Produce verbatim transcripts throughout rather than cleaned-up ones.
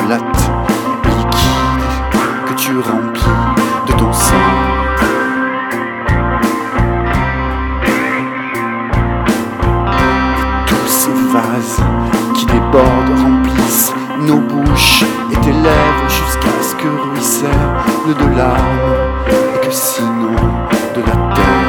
plate et liquide que tu remplis de ton sang. Et tous ces vases qui débordent remplissent nos bouches et tes lèvres jusqu'à ce que ruissellent le de larmes et que sinon de la terre.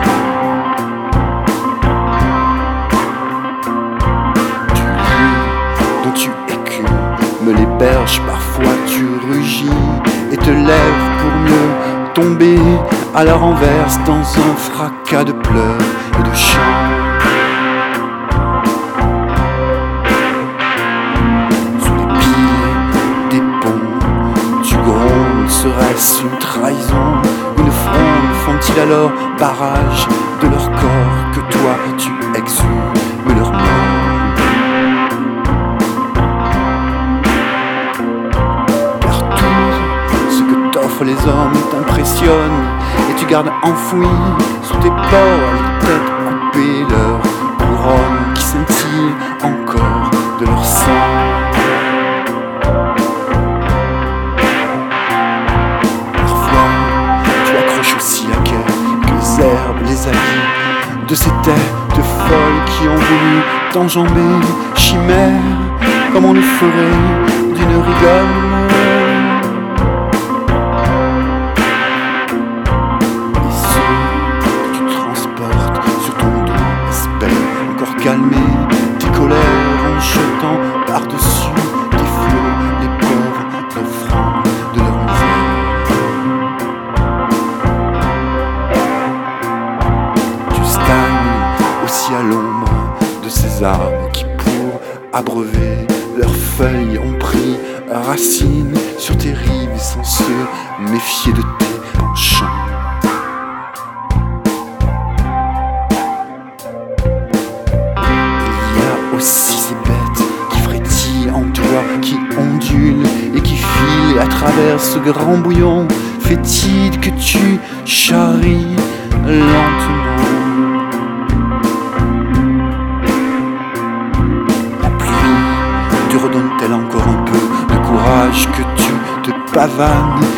Les berges, parfois tu rugis et te lèves pour mieux tomber à la renverse dans un fracas de pleurs et de chants. Sous les piles des ponts, tu grondes, serait-ce une trahison, une fronde? Font-ils alors barrage de leur corps que toi tu exhumes leur mort? Les hommes t'impressionnent et tu gardes enfoui sous tes pores les têtes coupées, leurs couronnes qui scintillent encore de leur sang. Parfois tu accroches aussi à quelques herbes les habits de ces têtes folles qui ont voulu t'enjamber, chimère comme on le ferait d'une rigole. Calmer tes colères en jetant par-dessus tes flots les pauvres naufrants de leur misère. Tu stagnes aussi à l'ombre de ces arbres qui, pour abreuver leurs feuilles, ont pris racine sur tes rives sans se méfier de tes penchants. Aussi ces bêtes qui frétillent en toi, qui ondulent et qui filent à travers ce grand bouillon fétide que tu charries lentement. La pluie te redonne-t-elle encore un peu de courage que tu te pavanes